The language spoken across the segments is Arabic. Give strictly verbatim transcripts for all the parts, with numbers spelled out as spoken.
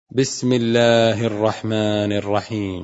بسم الله الرحمن الرحيم.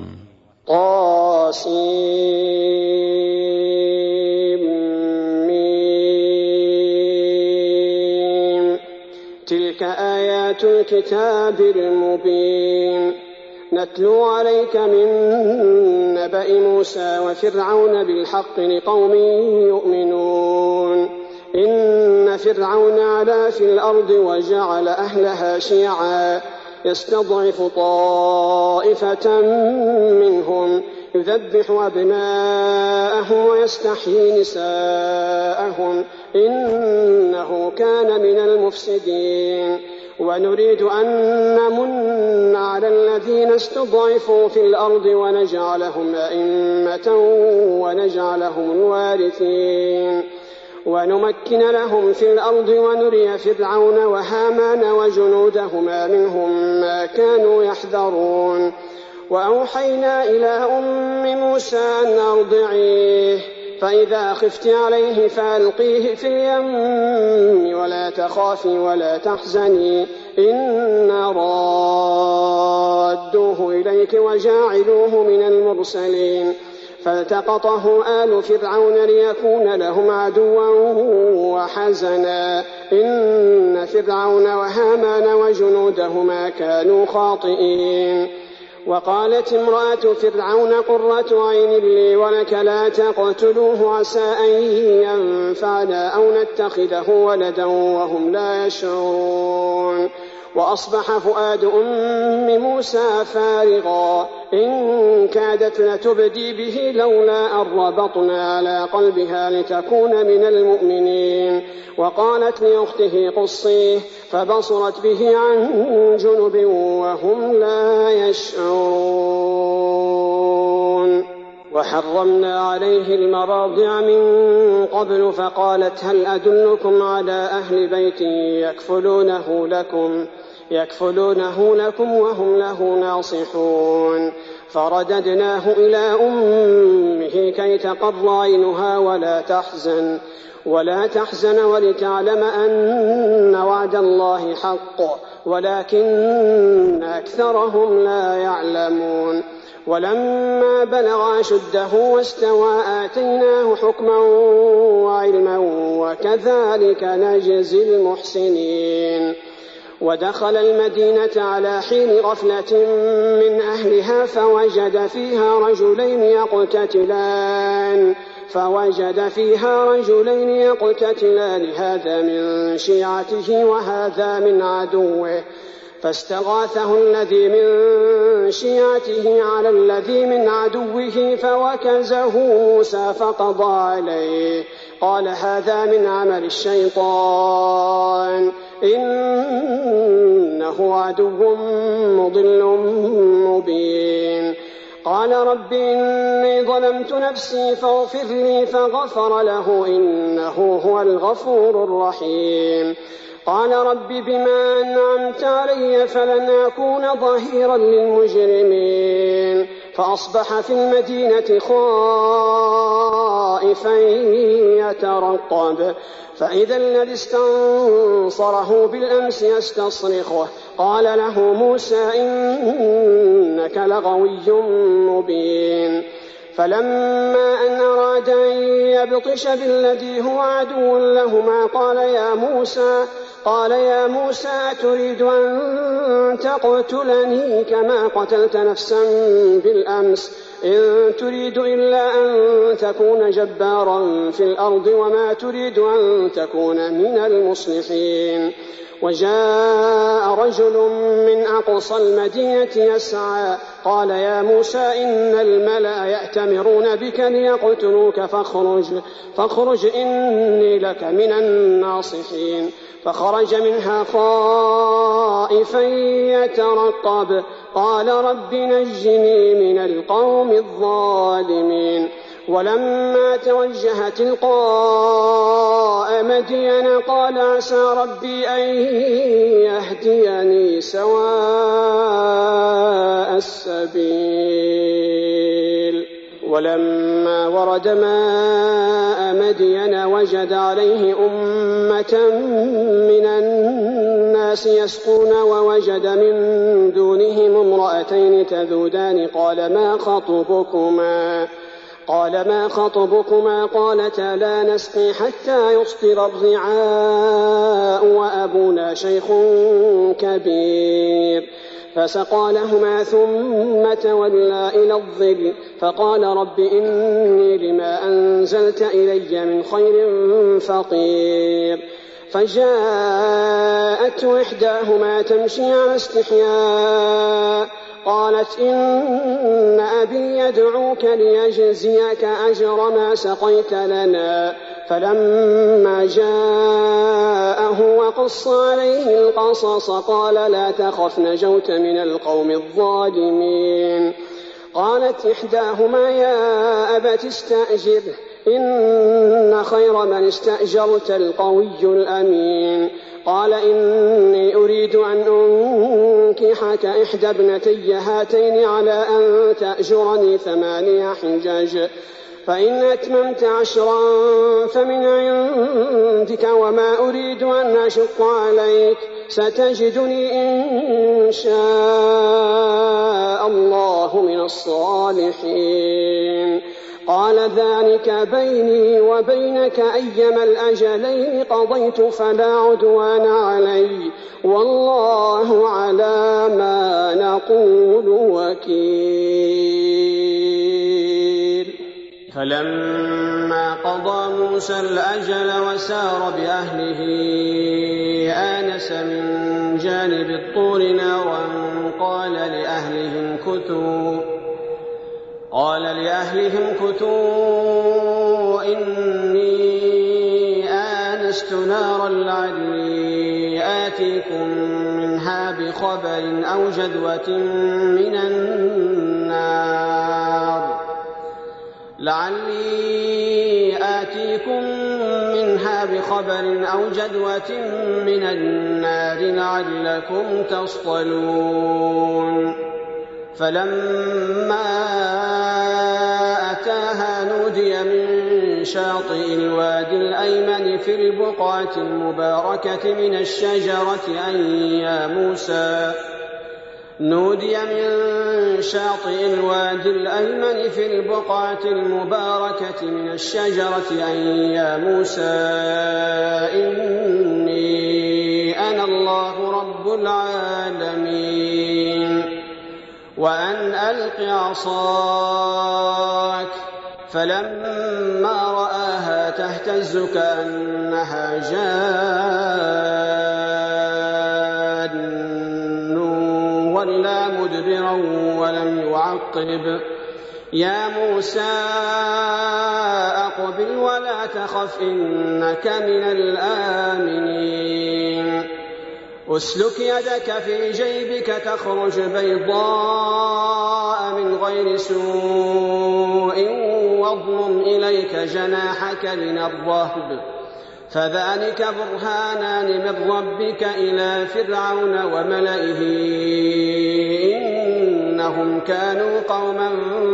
طاسيم. تلك آيات الكتاب المبين. نتلو عليك من نبأ موسى وفرعون بالحق لقوم يؤمنون. إن فرعون علا في الأرض وجعل أهلها شيعا يستضعف طائفة منهم يذبح أبناءهم ويستحيي نساءهم إنه كان من المفسدين. ونريد أن نمن على الذين استضعفوا في الأرض ونجعلهم أئمة ونجعلهم الوارثين ونمكن لهم في الأرض ونري فرعون وهامان وجنودهما منهم ما كانوا يحذرون. وأوحينا إلى أم موسى أن أرضعيه فإذا خفت عليه فألقيه في اليم ولا تخافي ولا تحزني إنا رادوه إليك وجاعلوه من المرسلين. فالتقطه آل فرعون ليكون لهم عدوا وحزنا إن فرعون وهامان وجنودهما كانوا خاطئين. وقالت امرأة فرعون قرة عين لي ولك لا تقتلوه عسى أن ينفعنا أو نتخذه ولدا وهم لا يشعرون. وأصبح فؤاد أم موسى فارغا إن كادت لتبدي به لولا أن ربطنا على قلبها لتكون من المؤمنين. وقالت لأخته قصيه فبصرت به عن جنب وهم لا يشعرون. وحرمنا عليه المراضع من قبل فقالت هل أدلكم على أهل بيت يكفلونه لكم يكفلونه لكم وهم له ناصحون. فرددناه إلى أمه كي تقر عينها ولا تحزن ولا تحزن ولتعلم أن وعد الله حق ولكن أكثرهم لا يعلمون. ولما بلغ أشده واستوى آتيناه حكما وعلما وكذلك نجزي المحسنين. ودخل المدينة على حين غفلة من أهلها فوجد فيها رجلين يقتتلان فوجد فيها رجلين يقتتلان هذا من شيعته وهذا من عدوه فاستغاثه الذي من شيعته على الذي من عدوه فوكزه موسى فقضى عليه قال هذا من عمل الشيطان إنه عدو مضل مبين. قال رب إني ظلمت نفسي فاغفر لي فغفر له إنه هو الغفور الرحيم. قال رب بما أنعمت علي فلن أكون ظهيرا للمجرمين. فأصبح في المدينة خائفا يترقب فإذا الذي استنصره بالأمس يستصرخه قال له موسى إنك لغوي مبين. فلما أن أراد أن يبطش بالذي هو عدو لهما قال يا موسى قال يا موسى أتريد أن تقتلني كما قتلت نفسا بالأمس إن تريد إلا أن تكون جبارا في الأرض وما تريد أن تكون من المصلحين. وجاء رجل من أقصى المدينة يسعى قال يا موسى إن الملأ يأتمرون بك ليقتلوك فاخرج, فاخرج إني لك من الناصحين. فخرج منها خائفا يترقب قال رب نجني من القوم الظالمين. ولما توجه تلقاء مدين قال عسى ربي أن يهديني سواء السبيل. ولما ورد ماء مدين وجد عليه أمة من الناس يسقون ووجد من دون امرأتين تذودان قال ما خطبكما قال ما خطبكما قالتا لا نسقي حتى يصدر الرعاء وأبونا شيخ كبير فسقى لهما ثم تولى إلى الظل فقال رب إني لما أنزلت إلي من خير فقير فجاءته إحداهما تمشي على استحياء قالت إن أبي يدعوك ليجزيك أجر ما سقيت لنا فلما جاءه وقص عليه القصص قال لا تخف نجوت من القوم الظالمين قالت إحداهما يا أبت استأجره إن خير من استأجرت القوي الأمين قال إني أريد أن أنكحك إحدى ابنتي هاتين على أن تأجرني ثمانية حجج فإن أتممت عشرا فمن عندك وما أريد أن أشق عليك ستجدني إن شاء الله من الصالحين قال ذلك بيني وبينك أيما الأجلين قضيت فلا عدوان علي والله على ما نقول وكيل فلما قضى موسى الأجل وسار بأهله آنس من جانب الطور نارا قال لأهلهم كثوا قال لأهلهم كثوا إني آنست نارا لعلي آتيكم منها بخبر أو جذوة من النار لعلي آتيكم منها بخبر أو جذوة من النار لعلكم تصطلون فلما أتاها نودي من شاطئ الوادي الأيمن في البقعة المباركة من الشجرة أن يا موسى نودي من شاطئ الوادي الأيمن في البقعة المباركة من الشجرة أن يا موسى إني أنا الله رب العالمين وأن ألق عصاك فلما رآها تهتز كأنها جان ولا مدبرا ولم يعقب يا موسى أقبل ولا تخف إنك من الآمنين أسلك يدك في جيبك تخرج بيضاء من غير سوء واضمم إليك جناحك من الرهب فذلك برهانان من ربك إلى فرعون وملئه إنهم كانوا قوما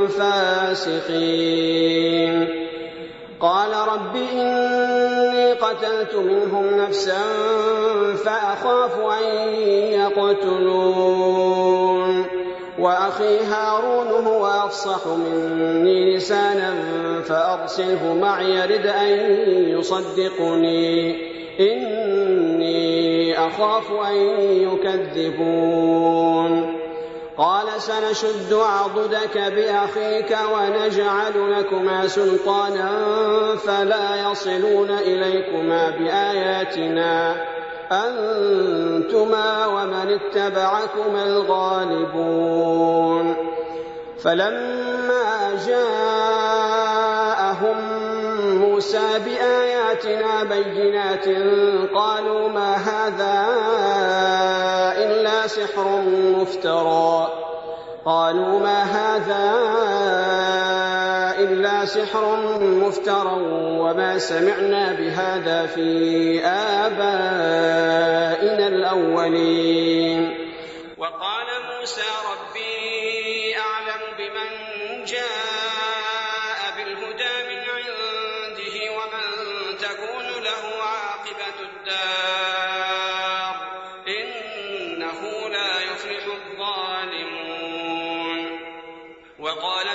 فاسقين قال رب إني قتلت منهم نفسا فأخاف أن يقتلون وأخي هارون هو أفصح مني لسانا فأرسله معي رد أن يصدقني إني أخاف أن يكذبون قال سنشد عضدك بأخيك ونجعل لكما سلطانا فلا يصلون إليكما بآياتنا أنتما ومن اتبعكما الغالبون فلما جاءهم موسى بآياتنا بينات قالوا ما هذا إلا سحر مفترى قالوا ما هذا إلا سحر مفترى وما سمعنا بهذا في آبائنا الأولين وقال موسى ربي أعلم بمن جاء بالهدى من عنده ومن تكون له عاقبة الدار إنه لا يفلح الظالمون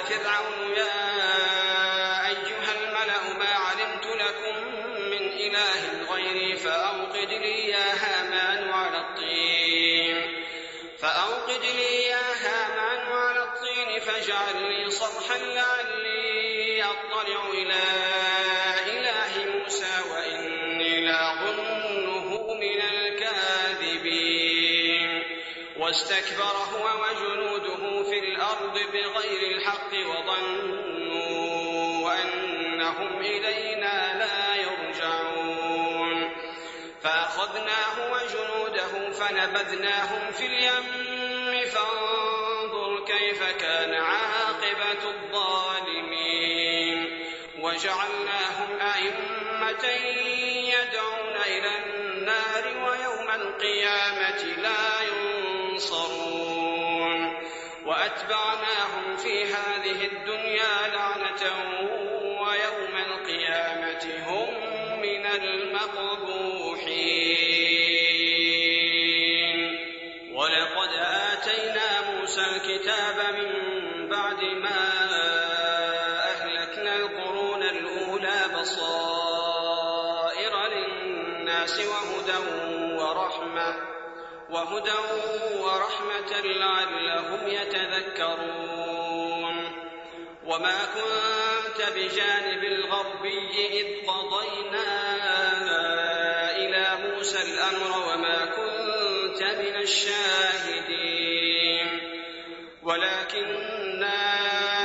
فرعون يا أيها الملأ ما علمت لكم من إله غيري فأوقد لي يا هامان على الطين فأوقد لي يا هامان على الطين فاجعل لي صرحا لعلي أطلع إلى إله موسى وإني لأظنه من الكاذبين واستكبر هو وجنوده في الأرض بغير الحق وظنوا أنهم إلينا لا يرجعون فأخذناه وجنوده فنبذناهم في اليم فانظر كيف كان عاقبة الظالمين وجعلناهم أئمة يدعون إلى النار ويوم القيامة لا ينصرون وأتبعناهم في هذه الدنيا لعنة ويوم القيامة هم من المقبوحين ولقد آتينا موسى الكتاب من بعد ما أهلكنا القرون الأولى بصائر للناس وهدى ورحمة وهدى ورحمة لعلهم يتذكرون وما كنت بجانب الغربي إذ قضينا إلى موسى الأمر وما كنت من الشاهدين ولكننا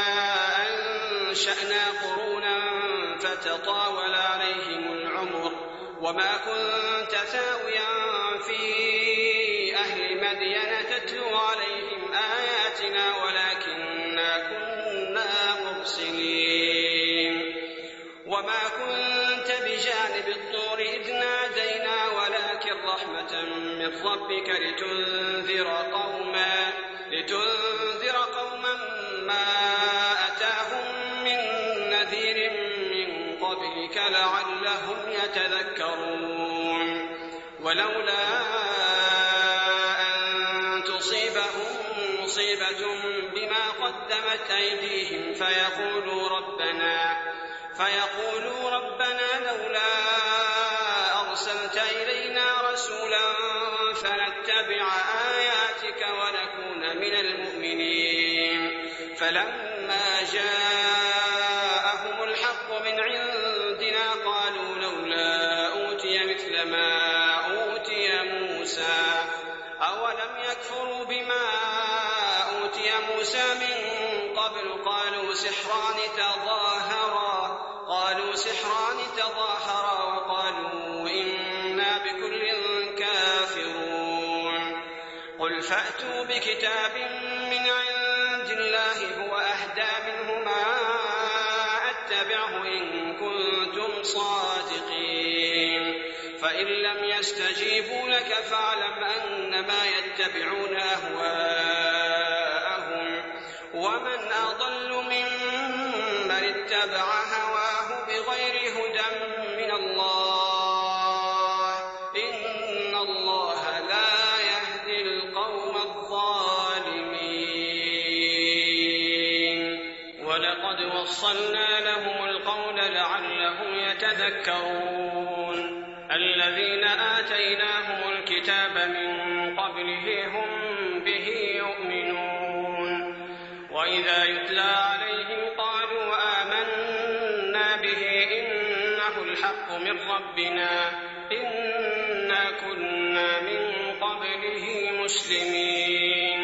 أنشأنا قرونا فتطاول عليهم العمر وما كنت ثاويا في أهل مدين تتلو عليهم آياتنا ولكننا كنا مرسلين وما كنت بجانب الطور إذ نادينا ولكن رحمة من ربك لتنذر قوما لتنذر قوما ما أتاهم من نذير من قبلك لعلهم يتذكرون ولولا أن تصيبهم مصيبة بما قدمت أيديهم فيقولوا ربنا فيقولوا ربنا لولا أرسلت إلينا رسولا فنتبع آياتك ونكون من المؤمنين فلما جاءهم الحق من عندنا قالوا لولا أوتي مثل ما أوتي موسى أولم يكفروا بما أوتي موسى من قبل قالوا سحران تظاهرا قالوا سحران تظاهرا وقالوا إنا بكل كافرون قل فأتوا بكتاب من عند الله هو أهدى منهما أتبعه إن كنتم صادقين فإن لم يستجيبوا لك فاعلم أنما يتبعون أهواءهم ومن أضل ممن اتبع هواه بغير هدى من الله إن الله لا يهدي القوم الظالمين ولقد وصلنا لهم القول لعلهم يتذكرون الذين آتيناهم الكتاب من قبله هم به يؤمنون وإذا يتلى عليهم قالوا آمنا به إنه الحق من ربنا إنا كنا من قبله مسلمين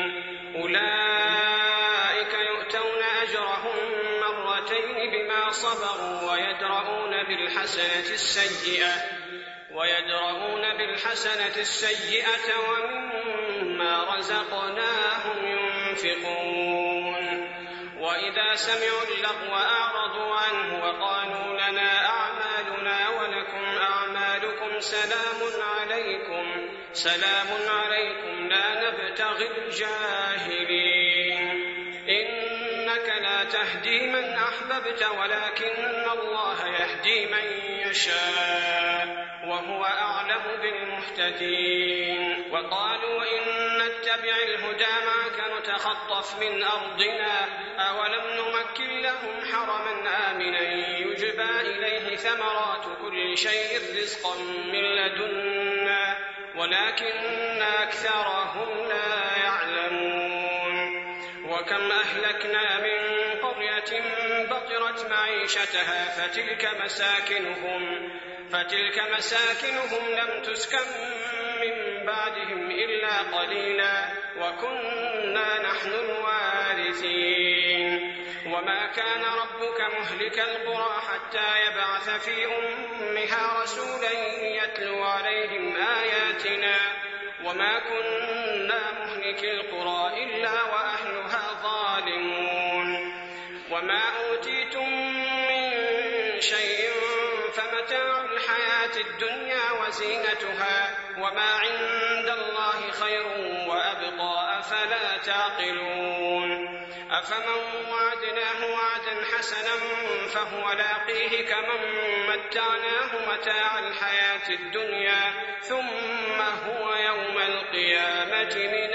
أولئك يؤتون أجرهم مرتين بما صبروا ويدرؤون بالحسنة السيئة ويدرؤون بالحسنة السيئة ومما رزقناهم ينفقون وإذا سمعوا اللغو أعرضوا عنه وقالوا لنا أعمالنا ولكم أعمالكم سلام عليكم سلام عليكم لا نبتغي الجاهلين إنك لا تهدي من أحببت ولكن الله يهدي من يشاء وهو أعلم بالمهتدين وقالوا إن نتبع الهدى معك يتخطف من أرضنا أولم نمكن لهم حرما آمنا يجبى إليه ثمرات كل شيء رزقا من لدنا ولكن أكثرهم لا يعلمون. وكم أهلكنا من قرية بطرت معيشتها فتلك مساكنهم فتلك مساكنهم لم تسكن من بعدهم إلا قليلا وكنا نحن الوارثين. وما كان ربك مهلك القرى حتى يبعث في أمها رسولا يتلو عليهم آياتنا وما كنا مهلك القرى إلا وأهلها ظالمون. وما أوتيتم من شيء فمتاع الحياة الدنيا وزينتها وما عند الله خير وأبقى أفلا تعقلون. أفمن وعدناه وعدا حسنا فهو لاقيه كمن متعناه متاع الحياة الدنيا ثم هو يوم القيامة من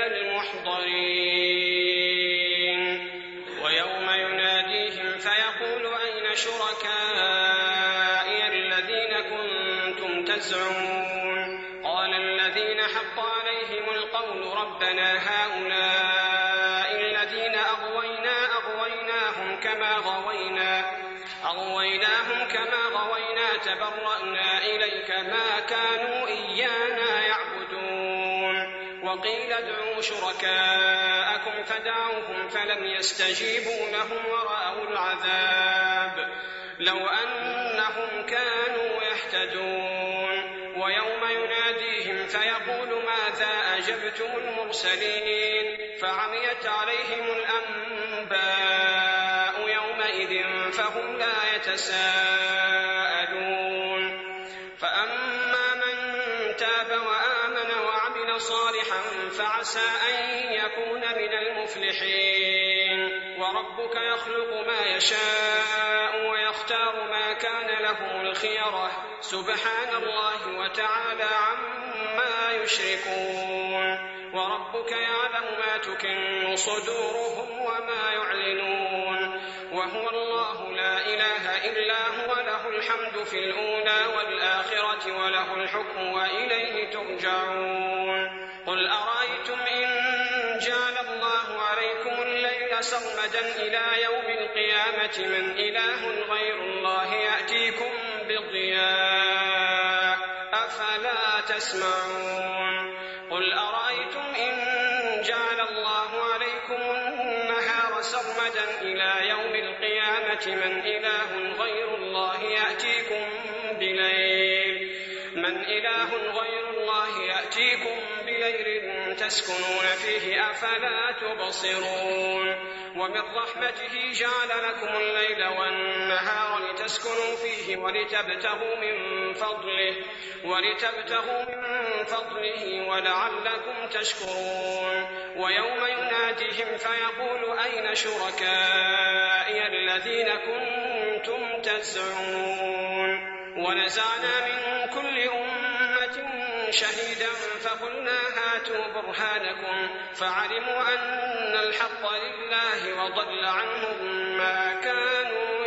المحضرين. ويوم يناديهم فيقول أين شركائي الذين كنتم تزعمون قال الذين حق عليهم القول ربنا هؤلاء الذين أغوينا أغويناهم كما غوينا أغويناهم كما غوينا تبرأنا إليك ما كانوا إيانا يعبدون. وقيل ادعوا شركاءكم فدعوهم فلم يستجيبوا لهم ورأوا العذاب لو أنهم كانوا يهتدون. ويوم يناديهم فيقول ماذا أجبتم المرسلين فعميت عليهم الأنباء يومئذ فهم لا يتساءلون. فأما من تاب وآمن وعمل صالحا فعسى أن يكون من المفلحين. وربك يخلق ما يشاء ويختار ما كان له الخيرة سبحان الله وتعالى عما يشركون. وربك يعلم ما تكن صدورهم وما يعلنون وهو الله لا إله إلا هو له الحمد في الأولى والآخرة وله الحكم وإليه ترجعون. قل أرأيتم إن جعل الله عليكم الليل سرمدا إلى يوم القيامة من إله غير الله يأتيكم بضياء أفلا تسمعون. قل أرأيتم إن جعل الله عليكم النهار سرمدا إلى يوم القيامة من إله غير الله يأتيكم بليل من إله غير الله يأتيكم بليل تسكنون فيه أفلا تبصرون. ومن رحمته جعل لكم الليل والنهار لتسكنوا فيه ولتبتغوا من فضله ولتبتغوا من فضله ولعلكم تشكرون. ويوم يناديهم فيقول أين شركائي الذين كنتم تزعمون ونزعنا من كل أمة شهيدا فقلنا هاتوا برهانكم فعلموا أن الحق لله وضل عنهم ما كانوا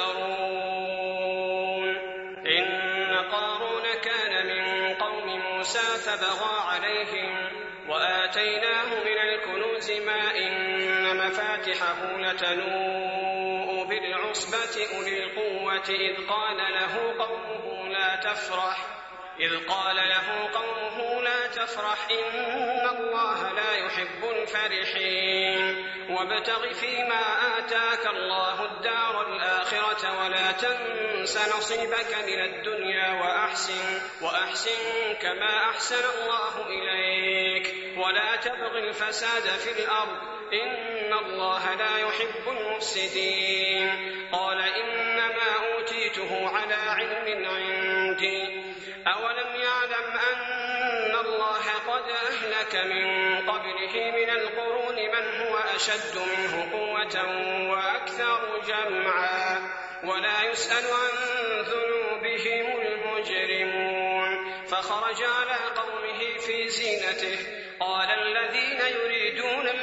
يفترون. إن قارون كان من قوم موسى فبغى عليهم وآتيناه من الكنوز ما إن مفاتحه لتنوء بالعصبة أولي القوة إذ قال له قومه لا تفرح إذ قال له قومه لا تفرح إن الله لا يحب الفرحين. وابتغ فيما آتاك الله الدار الآخرة ولا تنس نصيبك من الدنيا وأحسن وأحسن كما أحسن الله إليك ولا تبغ الفساد في الأرض إن الله لا يحب المفسدين. قال إنما أوتيته على علم عندي أولم يعلم أن الله قد أهلك من قبله من القرون من هو أشد منه قوة وأكثر جمعا ولا يسأل عن ذنوبهم المجرمون. فخرج على قومه في زينته قال الذين يريدون الحياة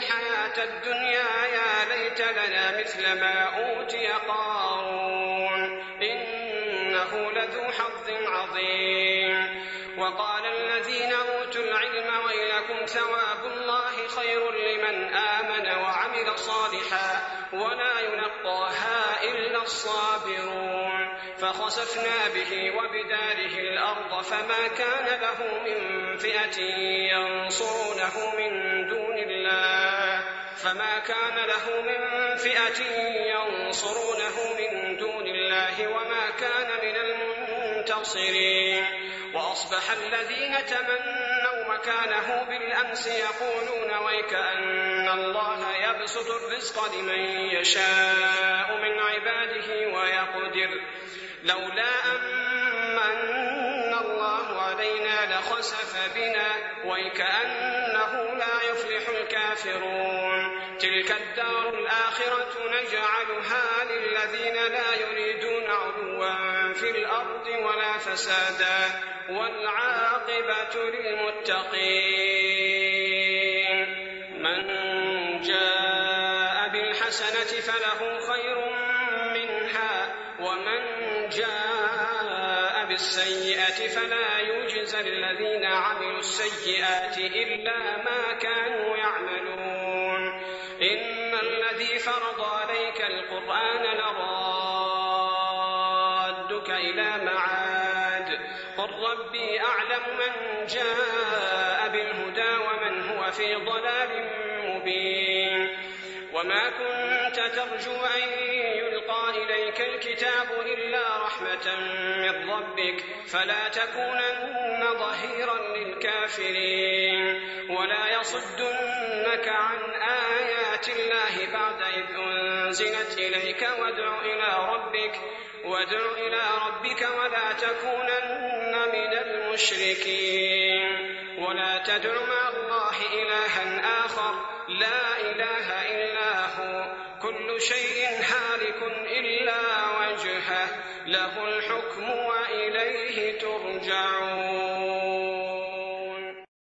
الحياة الدنيا يا ليت لنا مثل ما أوتي قارون إنه لذو حظ عظيم. وقال الذين أوتوا العلم ويلكم ثواب الله خير لمن آمن وعمل صالحا ولا يلقاها إلا الصابرون. فخسفنا به وبداره الأرض فما كان له من فئة ينصرونه من دون الله فما كان له من فئة ينصرونه من دون الله وما كان من المنتصرين. وأصبح الذين تمنوا مكانه بالأمس يقولون ويكأن الله يبسط الرزق لمن يشاء من عباده ويقدر لولا أمن الله علينا لخسف بنا ويكأنه لا يفلح الكافرون. تلك الدار الآخرة نجعلها للذين لا يريدون علوا في الأرض ولا فسادا والعاقبة للمتقين. من جاء بالحسنة فله خير منها ومن جاء بالسيئة فلا يجزى الذين عملوا السيئات إلا ما كانوا يعملون. إن الذي فرض عليك القرآن لرادك إلى معاد قل ربي أعلم من جاء بالهدى ومن هو في ضلال مبين. وما كنت ترجو أن يلقى إليك الكتاب إلا رحمة من ربك فلا تكونن ظهيرا للكافرين ولا يصدنك عن آيات الله بعد إذ أنزلت إليك وادع إلى ربك وادع إلى ربك ولا تكونن من المشركين. ولا تدع مع الله إلها آخر لا إله إلا هو كل شيء هالك إلا وجهه له الحكم وإليه ترجعون.